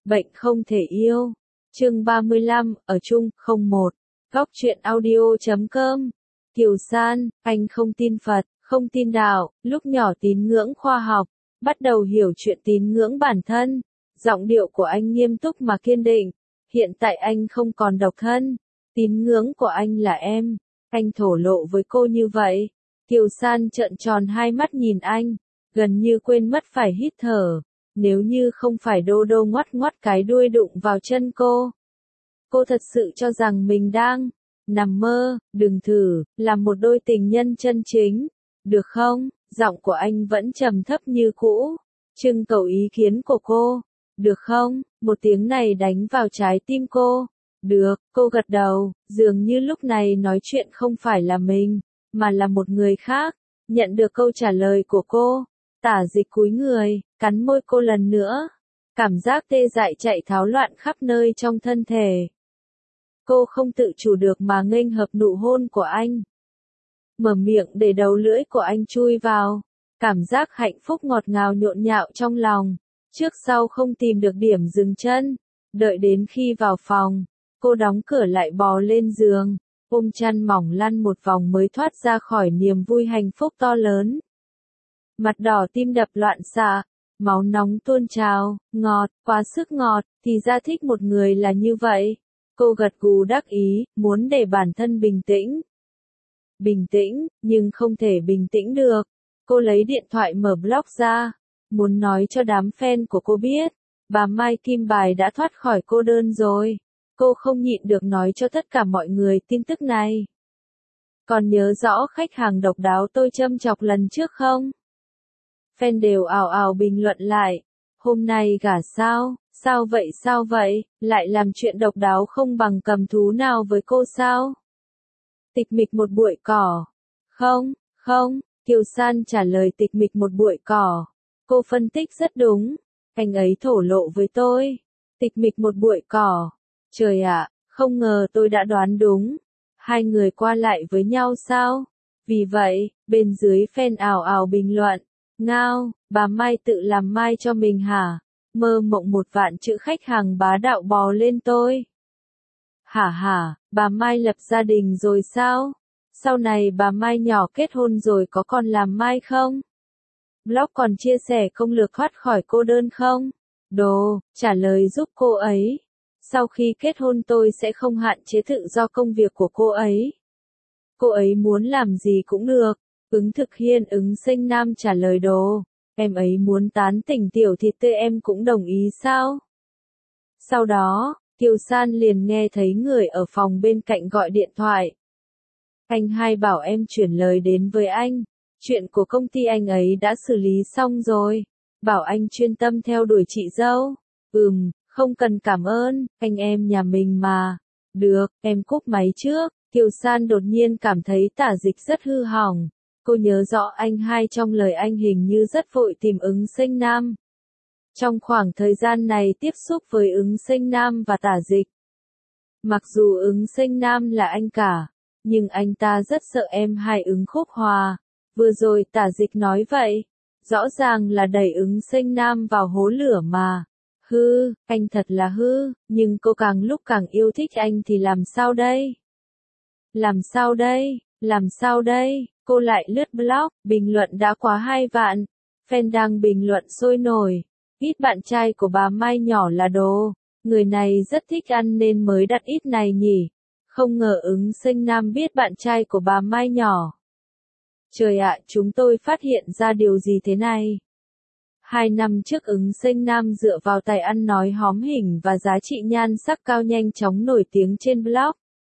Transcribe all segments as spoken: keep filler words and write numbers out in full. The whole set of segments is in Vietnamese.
Bệnh không thể yêu. Chương ba mươi lăm, ở chung, không một. Góc truyện audio chấm com. Kiều San, anh không tin Phật, không tin đạo, lúc nhỏ tín ngưỡng khoa học, bắt đầu hiểu chuyện tín ngưỡng bản thân. Giọng điệu của anh nghiêm túc mà kiên định. Hiện tại anh không còn độc thân. Tín ngưỡng của anh là em. Anh thổ lộ với cô như vậy. Kiều San trợn tròn hai mắt nhìn anh, gần như quên mất phải hít thở. Nếu như không phải Đô Đô ngoắt ngoắt cái đuôi đụng vào chân cô. Cô thật sự cho rằng mình đang nằm mơ, đừng thử, làm một đôi tình nhân chân chính. Được không? Giọng của anh vẫn trầm thấp như cũ. Trưng cầu ý kiến của cô. Được không? Một tiếng này đánh vào trái tim cô. Được, cô gật đầu, dường như lúc này nói chuyện không phải là mình, mà là một người khác. Nhận được câu trả lời của cô, Tả Dịch cúi người, cắn môi cô lần nữa. Cảm giác tê dại chạy tháo loạn khắp nơi trong thân thể. Cô không tự chủ được mà nghênh hợp nụ hôn của anh. Mở miệng để đầu lưỡi của anh chui vào. Cảm giác hạnh phúc ngọt ngào nhộn nhạo trong lòng. Trước sau không tìm được điểm dừng chân. Đợi đến khi vào phòng, cô đóng cửa lại bò lên giường, ôm chăn mỏng lăn một vòng mới thoát ra khỏi niềm vui hạnh phúc to lớn. Mặt đỏ tim đập loạn xạ, máu nóng tuôn trào, ngọt, quá sức ngọt, thì ra thích một người là như vậy. Cô gật gù đắc ý, muốn để bản thân bình tĩnh. Bình tĩnh, nhưng không thể bình tĩnh được. Cô lấy điện thoại mở blog ra, muốn nói cho đám fan của cô biết, bà Mai Kim Bài đã thoát khỏi cô đơn rồi. Cô không nhịn được nói cho tất cả mọi người tin tức này. Còn nhớ rõ khách hàng độc đáo tôi châm chọc lần trước không? Fan đều ào ào bình luận lại. Hôm nay gả sao? Sao vậy sao vậy? Lại làm chuyện độc đáo không bằng cầm thú nào với cô sao? Tịch mịch một bụi cỏ. Không, không, Kiều San trả lời tịch mịch một bụi cỏ. Cô phân tích rất đúng. Anh ấy thổ lộ với tôi. Tịch mịch một bụi cỏ. Trời ạ, không ngờ tôi đã đoán đúng. Hai người qua lại với nhau sao? Vì vậy, bên dưới fan ào ào bình luận. Ngao, bà Mai tự làm mai cho mình hả? Mơ mộng một vạn chữ khách hàng bá đạo bò lên tôi. Hả hả, bà Mai lập gia đình rồi sao? Sau này bà Mai nhỏ kết hôn rồi có còn làm mai không? Blog còn chia sẻ công lược thoát khỏi cô đơn không? Đồ, trả lời giúp cô ấy. Sau khi kết hôn tôi sẽ không hạn chế tự do công việc của cô ấy. Cô ấy muốn làm gì cũng được. Ứng thực hiên ứng sinh nam trả lời đồ. Em ấy muốn tán tỉnh tiểu thịt tươi em cũng đồng ý sao? Sau đó, Kiều San liền nghe thấy người ở phòng bên cạnh gọi điện thoại. Anh hai bảo em chuyển lời đến với anh. Chuyện của công ty anh ấy đã xử lý xong rồi. Bảo anh chuyên tâm theo đuổi chị dâu. Ừm, không cần cảm ơn, anh em nhà mình mà. Được, em cúp máy trước. Kiều San đột nhiên cảm thấy Tả Dịch rất hư hỏng. Cô nhớ rõ anh hai trong lời anh hình như rất vội tìm ứng sinh nam. Trong khoảng thời gian này tiếp xúc với ứng sinh nam và Tả Dịch. Mặc dù ứng sinh nam là anh cả, nhưng anh ta rất sợ em hai ứng khúc hòa. Vừa rồi Tả Dịch nói vậy, rõ ràng là đẩy ứng sinh nam vào hố lửa mà. Hư, anh thật là hư, nhưng cô càng lúc càng yêu thích anh thì làm sao đây? Làm sao đây? Làm sao đây? Cô lại lướt blog, bình luận đã quá hai vạn. Fan đang bình luận sôi nổi. Ít bạn trai của bà Mai nhỏ là đồ. Người này rất thích ăn nên mới đặt ít này nhỉ. Không ngờ ứng sinh nam biết bạn trai của bà Mai nhỏ. Trời ạ, chúng tôi phát hiện ra điều gì thế này? Hai năm trước ứng sinh nam dựa vào tài ăn nói hóm hình và giá trị nhan sắc cao nhanh chóng nổi tiếng trên blog.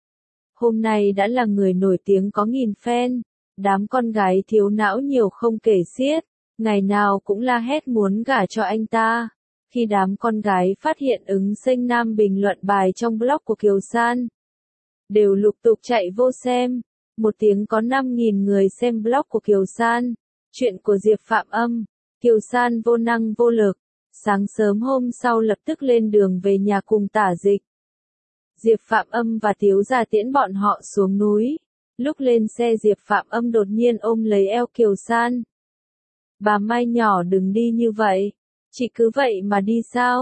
Hôm nay đã là người nổi tiếng có nghìn fan. Đám con gái thiếu não nhiều không kể xiết. Ngày nào cũng la hét muốn gả cho anh ta. Khi đám con gái phát hiện ứng sinh nam bình luận bài trong blog của Kiều San, đều lục tục chạy vô xem. Một tiếng có năm nghìn người xem blog của Kiều San. Chuyện của Diệp Phạm Âm. Kiều San vô năng vô lực. Sáng sớm hôm sau lập tức lên đường về nhà cùng Tả Dịch. Diệp Phạm Âm và Tiếu Gia tiễn bọn họ xuống núi. Lúc lên xe Diệp Phạm Âm đột nhiên ôm lấy eo Kiều San. Bà Mai nhỏ đừng đi như vậy. Chị cứ vậy mà đi sao?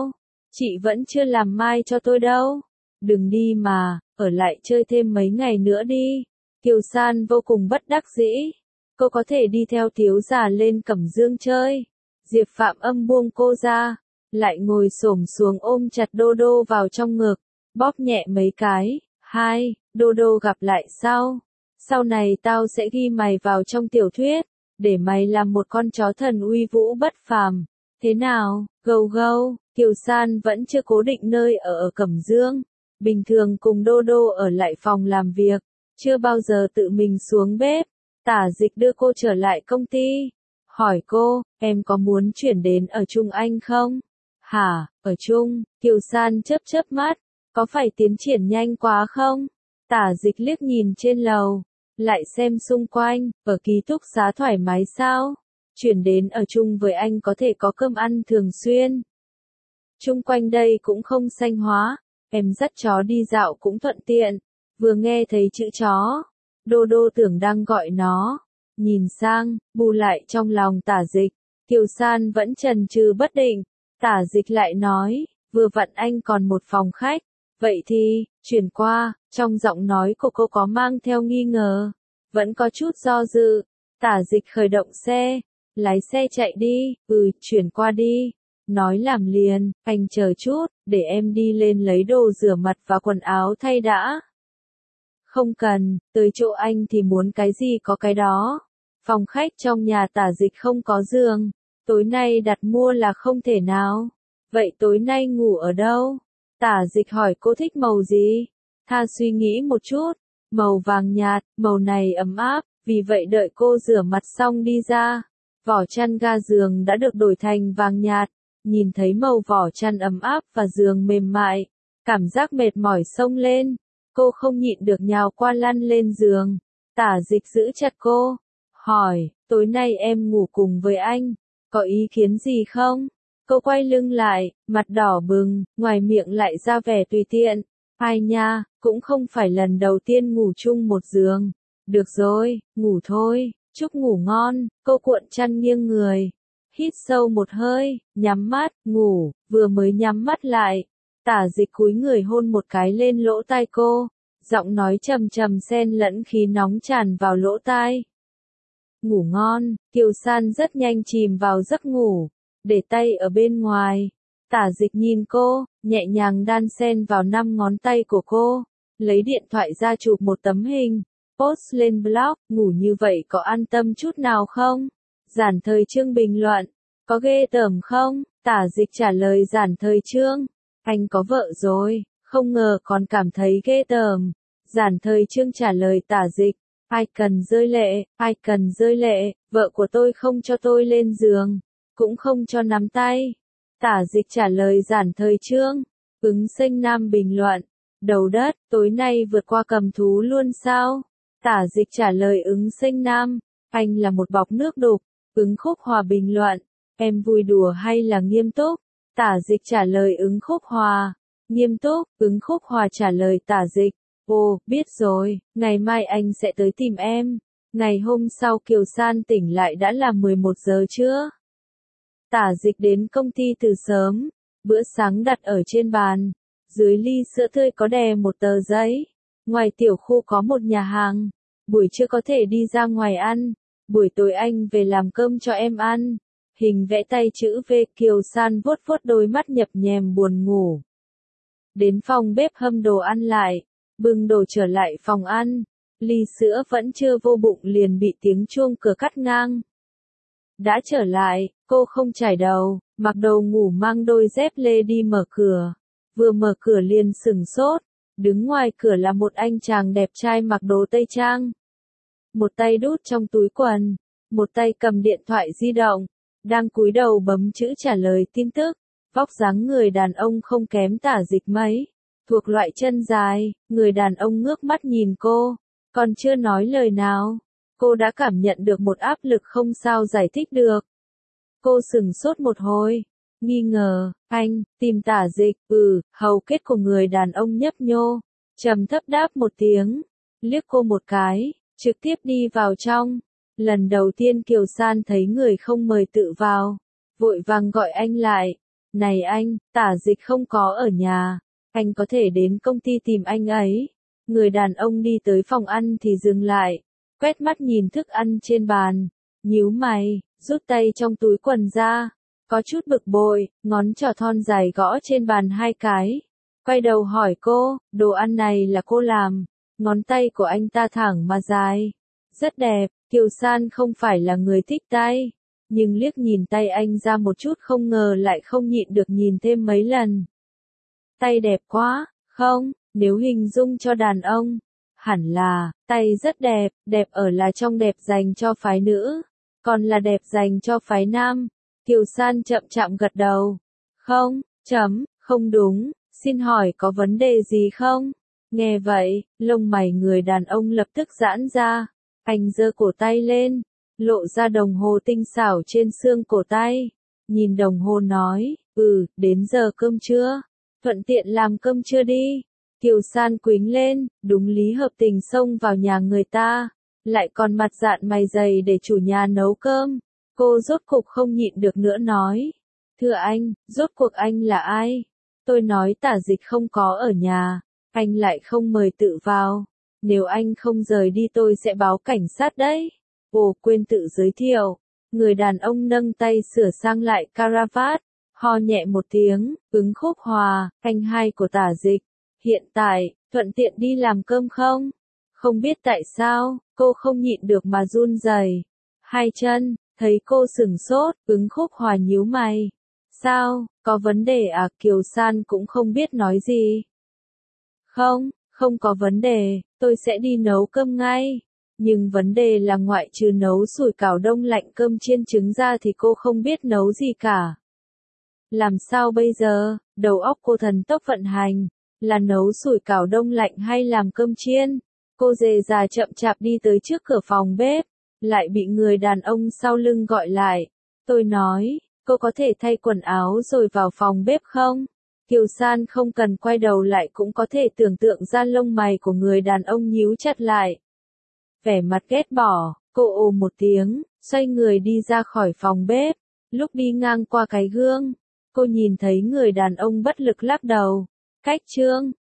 Chị vẫn chưa làm mai cho tôi đâu. Đừng đi mà, ở lại chơi thêm mấy ngày nữa đi. Kiều San vô cùng bất đắc dĩ. Cô có thể đi theo thiếu gia lên Cẩm Dương chơi. Diệp Phạm Âm buông cô ra, lại ngồi xổm xuống ôm chặt Đô Đô vào trong ngực, bóp nhẹ mấy cái. Hai, Đô Đô gặp lại sau. Sau này tao sẽ ghi mày vào trong tiểu thuyết, để mày làm một con chó thần uy vũ bất phàm. Thế nào, gâu gâu, Kiều San vẫn chưa cố định nơi ở ở Cẩm Dương. Bình thường cùng Đô Đô ở lại phòng làm việc, chưa bao giờ tự mình xuống bếp. Tả Dịch đưa cô trở lại công ty, hỏi cô, em có muốn chuyển đến ở chung anh không? Hả, ở chung? Kiều San chớp chớp mắt, có phải tiến triển nhanh quá không? Tả Dịch liếc nhìn trên lầu, lại xem xung quanh, ở ký túc xá thoải mái sao? Chuyển đến ở chung với anh có thể có cơm ăn thường xuyên. Chung quanh đây cũng không xanh hóa, em dắt chó đi dạo cũng thuận tiện. Vừa nghe thấy chữ chó, Đô Đô tưởng đang gọi nó. Nhìn sang, bù lại trong lòng Tả Dịch. Kiều San vẫn chần chừ bất định. Tả Dịch lại nói, vừa vặn anh còn một phòng khách. Vậy thì, chuyển qua. Trong giọng nói của cô có mang theo nghi ngờ, vẫn có chút do dự. Tả Dịch khởi động xe, lái xe chạy đi. Ừ, chuyển qua đi. Nói làm liền, anh chờ chút, để em đi lên lấy đồ rửa mặt và quần áo thay đã. Không cần, tới chỗ anh thì muốn cái gì có cái đó. Phòng khách trong nhà Tả Dịch không có giường, tối nay đặt mua là không thể nào. Vậy tối nay ngủ ở đâu? Tả Dịch hỏi cô thích màu gì? Tha suy nghĩ một chút, màu vàng nhạt, màu này ấm áp, vì vậy đợi cô rửa mặt xong đi ra. Vỏ chăn ga giường đã được đổi thành vàng nhạt, nhìn thấy màu vỏ chăn ấm áp và giường mềm mại, cảm giác mệt mỏi xông lên. Cô không nhịn được nhào qua lăn lên giường. Tả Dịch giữ chặt cô, hỏi, tối nay em ngủ cùng với anh, có ý kiến gì không? Cô quay lưng lại, mặt đỏ bừng, ngoài miệng lại ra vẻ tùy tiện. Ai nha, cũng không phải lần đầu tiên ngủ chung một giường. Được rồi, ngủ thôi, chúc ngủ ngon. Cô cuộn chăn nghiêng người, hít sâu một hơi, nhắm mắt, ngủ. Vừa mới nhắm mắt lại, Tả Dịch cúi người hôn một cái lên lỗ tai cô, giọng nói trầm trầm xen lẫn khí nóng tràn vào lỗ tai. Ngủ ngon. Kiều San rất nhanh chìm vào giấc ngủ, để tay ở bên ngoài. Tả Dịch nhìn cô, nhẹ nhàng đan xen vào năm ngón tay của cô, lấy điện thoại ra chụp một tấm hình, post lên blog. Ngủ như vậy có an tâm chút nào không? Giản Thời Chương bình luận, có ghê tởm không? Tả Dịch trả lời Giản Thời Chương, anh có vợ rồi, không ngờ còn cảm thấy ghê tởm. Giản Thời Chương trả lời Tả Dịch, ai cần rơi lệ, ai cần rơi lệ, vợ của tôi không cho tôi lên giường, cũng không cho nắm tay. Tả Dịch trả lời Giản Thời Chương. Ứng Sinh Nam bình luận, đầu đất, tối nay vượt qua cầm thú luôn sao? Tả Dịch trả lời Ứng Sinh Nam, anh là một bọc nước đục. Ứng Khúc Hòa bình luận, em vui đùa hay là nghiêm túc? Tả Dịch trả lời Ứng Khúc Hòa, nghiêm túc. Ứng Khúc Hòa trả lời Tả Dịch, ồ, biết rồi, ngày mai anh sẽ tới tìm em. Ngày hôm sau Kiều San tỉnh lại đã là mười một giờ trưa. Tả Dịch đến công ty từ sớm, bữa sáng đặt ở trên bàn, dưới ly sữa tươi có đè một tờ giấy. Ngoài tiểu khu có một nhà hàng, buổi trưa có thể đi ra ngoài ăn, buổi tối anh về làm cơm cho em ăn. Hình vẽ tay chữ V. Kiều San vuốt vuốt đôi mắt nhập nhèm buồn ngủ. Đến phòng bếp hâm đồ ăn lại, bưng đồ trở lại phòng ăn, ly sữa vẫn chưa vô bụng liền bị tiếng chuông cửa cắt ngang. Đã trở lại, cô không chải đầu, mặc đồ ngủ mang đôi dép lê đi mở cửa. Vừa mở cửa liền sửng sốt, đứng ngoài cửa là một anh chàng đẹp trai mặc đồ tây trang. Một tay đút trong túi quần, một tay cầm điện thoại di động, đang cúi đầu bấm chữ trả lời tin tức. Vóc dáng người đàn ông không kém Tả Dịch mấy, thuộc loại chân dài. Người đàn ông ngước mắt nhìn cô, còn chưa nói lời nào, cô đã cảm nhận được một áp lực không sao giải thích được. Cô sửng sốt một hồi, nghi ngờ, anh, tìm Tả Dịch? Ừ, hầu kết của người đàn ông nhấp nhô, trầm thấp đáp một tiếng, liếc cô một cái, trực tiếp đi vào trong. Lần đầu tiên Kiều San thấy người không mời tự vào, vội vàng gọi anh lại. Này anh, Tả Dịch không có ở nhà, anh có thể đến công ty tìm anh ấy. Người đàn ông đi tới phòng ăn thì dừng lại, quét mắt nhìn thức ăn trên bàn, nhíu mày, rút tay trong túi quần ra, có chút bực bội, ngón trỏ thon dài gõ trên bàn hai cái. Quay đầu hỏi cô, đồ ăn này là cô làm, ngón tay của anh ta thẳng mà dài, rất đẹp. Kiều San không phải là người thích tay, nhưng liếc nhìn tay anh ra một chút không ngờ lại không nhịn được nhìn thêm mấy lần. Tay đẹp quá, không, nếu hình dung cho đàn ông, hẳn là, tay rất đẹp, đẹp ở là trong đẹp dành cho phái nữ, còn là đẹp dành cho phái nam. Kiều San chậm chạm gật đầu. Không, chấm, không đúng, xin hỏi có vấn đề gì không? Nghe vậy, lông mày người đàn ông lập tức giãn ra. Anh giơ cổ tay lên, lộ ra đồng hồ tinh xảo trên xương cổ tay. Nhìn đồng hồ nói, ừ, đến giờ cơm trưa. Thuận tiện làm cơm trưa đi. Kiều San quính lên, đúng lý hợp tình xông vào nhà người ta. Lại còn mặt dạn mày dày để chủ nhà nấu cơm. Cô rốt cục không nhịn được nữa nói. Thưa anh, rốt cuộc anh là ai? Tôi nói Tả Dịch không có ở nhà. Anh lại không mời tự vào. Nếu anh không rời đi tôi sẽ báo cảnh sát đấy. Ồ, quên tự giới thiệu. Người đàn ông nâng tay sửa sang lại caravat, ho nhẹ một tiếng, ứng Khúc Hòa, anh hai của Tả Dịch. Hiện tại, thuận tiện đi làm cơm không? Không biết tại sao, cô không nhịn được mà run rẩy. Hai chân, thấy cô sửng sốt, ứng Khúc Hòa nhíu mày. Sao, có vấn đề à? Kiều San cũng không biết nói gì. Không, không có vấn đề, tôi sẽ đi nấu cơm ngay. Nhưng vấn đề là ngoại trừ nấu sủi cảo đông lạnh cơm chiên trứng ra thì cô không biết nấu gì cả. Làm sao bây giờ? Đầu óc cô thần tốc vận hành. Là nấu sủi cảo đông lạnh hay làm cơm chiên? Cô dề già chậm chạp đi tới trước cửa phòng bếp, lại bị người đàn ông sau lưng gọi lại. Tôi nói, cô có thể thay quần áo rồi vào phòng bếp không? Kiều San không cần quay đầu lại cũng có thể tưởng tượng ra lông mày của người đàn ông nhíu chặt lại. Vẻ mặt ghét bỏ, cô ồ một tiếng, xoay người đi ra khỏi phòng bếp. Lúc đi ngang qua cái gương, cô nhìn thấy người đàn ông bất lực lắc đầu. Cách trương,